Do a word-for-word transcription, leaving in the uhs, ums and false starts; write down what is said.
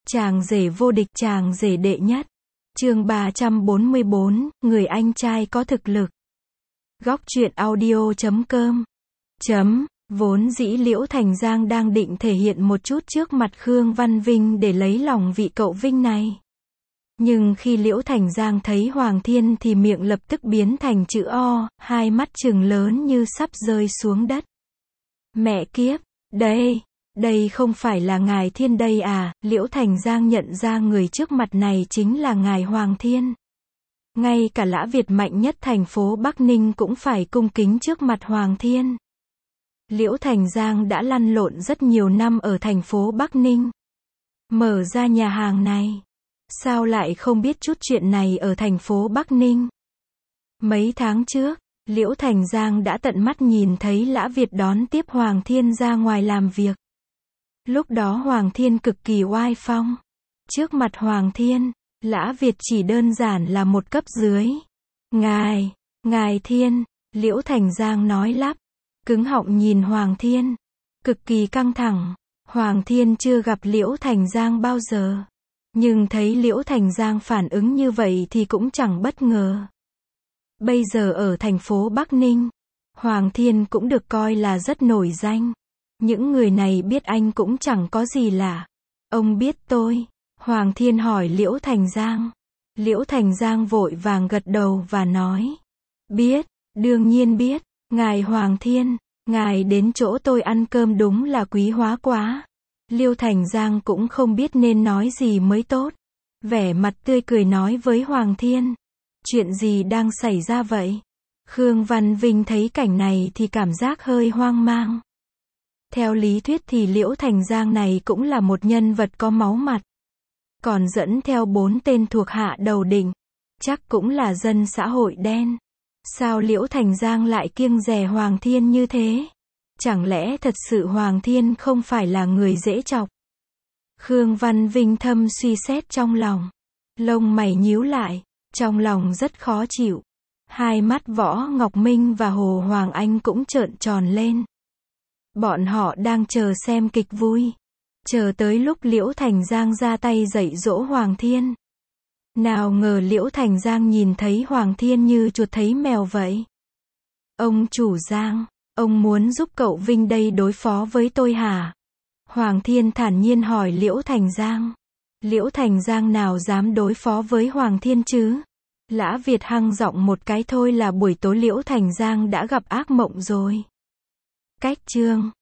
Chàng rể vô địch, chàng rể đệ nhất. Chương ba trăm bốn mươi bốn, người anh trai có thực lực. Góc truyện audio chấm com. Chấm, vốn dĩ Liễu Thành Giang đang định thể hiện một chút trước mặt Khương Văn Vinh để lấy lòng vị cậu Vinh này. Nhưng khi Liễu Thành Giang thấy Hoàng Thiên thì miệng lập tức biến thành chữ O, hai mắt trừng lớn như sắp rơi xuống đất. Mẹ kiếp, đây, đây không phải là ngài Thiên đây à? Liễu Thành Giang nhận ra người trước mặt này chính là ngài Hoàng Thiên. Ngay cả lã Việt mạnh nhất thành phố Bắc Ninh cũng phải cung kính trước mặt Hoàng Thiên. Liễu Thành Giang đã lăn lộn rất nhiều năm ở thành phố Bắc Ninh. Mở ra nhà hàng này. Sao lại không biết chút chuyện này ở thành phố Bắc Ninh? Mấy tháng trước, Liễu Thành Giang đã tận mắt nhìn thấy lã Việt đón tiếp Hoàng Thiên ra ngoài làm việc. Lúc đó Hoàng Thiên cực kỳ oai phong. Trước mặt Hoàng Thiên, lã Việt chỉ đơn giản là một cấp dưới. Ngài, ngài Thiên, Liễu Thành Giang nói lắp, cứng họng nhìn Hoàng Thiên, cực kỳ căng thẳng. Hoàng Thiên chưa gặp Liễu Thành Giang bao giờ, nhưng thấy Liễu Thành Giang phản ứng như vậy thì cũng chẳng bất ngờ. Bây giờ ở thành phố Bắc Ninh, Hoàng Thiên cũng được coi là rất nổi danh. Những người này biết anh cũng chẳng có gì lạ. Ông biết tôi? Hoàng Thiên hỏi Liễu Thành Giang. Liễu Thành Giang vội vàng gật đầu và nói. Biết, đương nhiên biết. Ngài Hoàng Thiên, ngài đến chỗ tôi ăn cơm đúng là quý hóa quá. Liễu Thành Giang cũng không biết nên nói gì mới tốt. Vẻ mặt tươi cười nói với Hoàng Thiên. Chuyện gì đang xảy ra vậy? Khương Văn Vinh thấy cảnh này thì cảm giác hơi hoang mang. Theo lý thuyết thì Liễu Thành Giang này cũng là một nhân vật có máu mặt. Còn dẫn theo bốn tên thuộc hạ đầu đỉnh. Chắc cũng là dân xã hội đen. Sao Liễu Thành Giang lại kiêng dè Hoàng Thiên như thế? Chẳng lẽ thật sự Hoàng Thiên không phải là người dễ chọc? Khương Văn Vinh thâm suy xét trong lòng. Lông mày nhíu lại. Trong lòng rất khó chịu. Hai mắt Võ Ngọc Minh và Hồ Hoàng Anh cũng trợn tròn lên. Bọn họ đang chờ xem kịch vui. Chờ tới lúc Liễu Thành Giang ra tay dạy dỗ Hoàng Thiên. Nào ngờ Liễu Thành Giang nhìn thấy Hoàng Thiên như chuột thấy mèo vậy. Ông chủ Giang, ông muốn giúp cậu Vinh đây đối phó với tôi hả? Hoàng Thiên thản nhiên hỏi Liễu Thành Giang. Liễu Thành Giang nào dám đối phó với Hoàng Thiên chứ? Lã Việt hăng giọng một cái thôi là buổi tối Liễu Thành Giang đã gặp ác mộng rồi. Cách chương